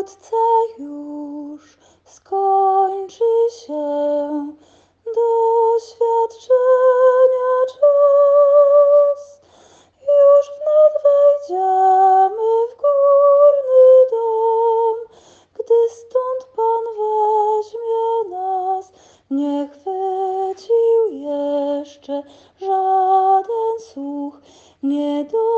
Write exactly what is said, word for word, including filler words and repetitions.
wkrótce już skończy się doświadczenia czas. Już wnet wejdziemy w górny dom, gdy stąd Pan weźmie nas. Nie chwycił jeszcze żaden słuch, nie do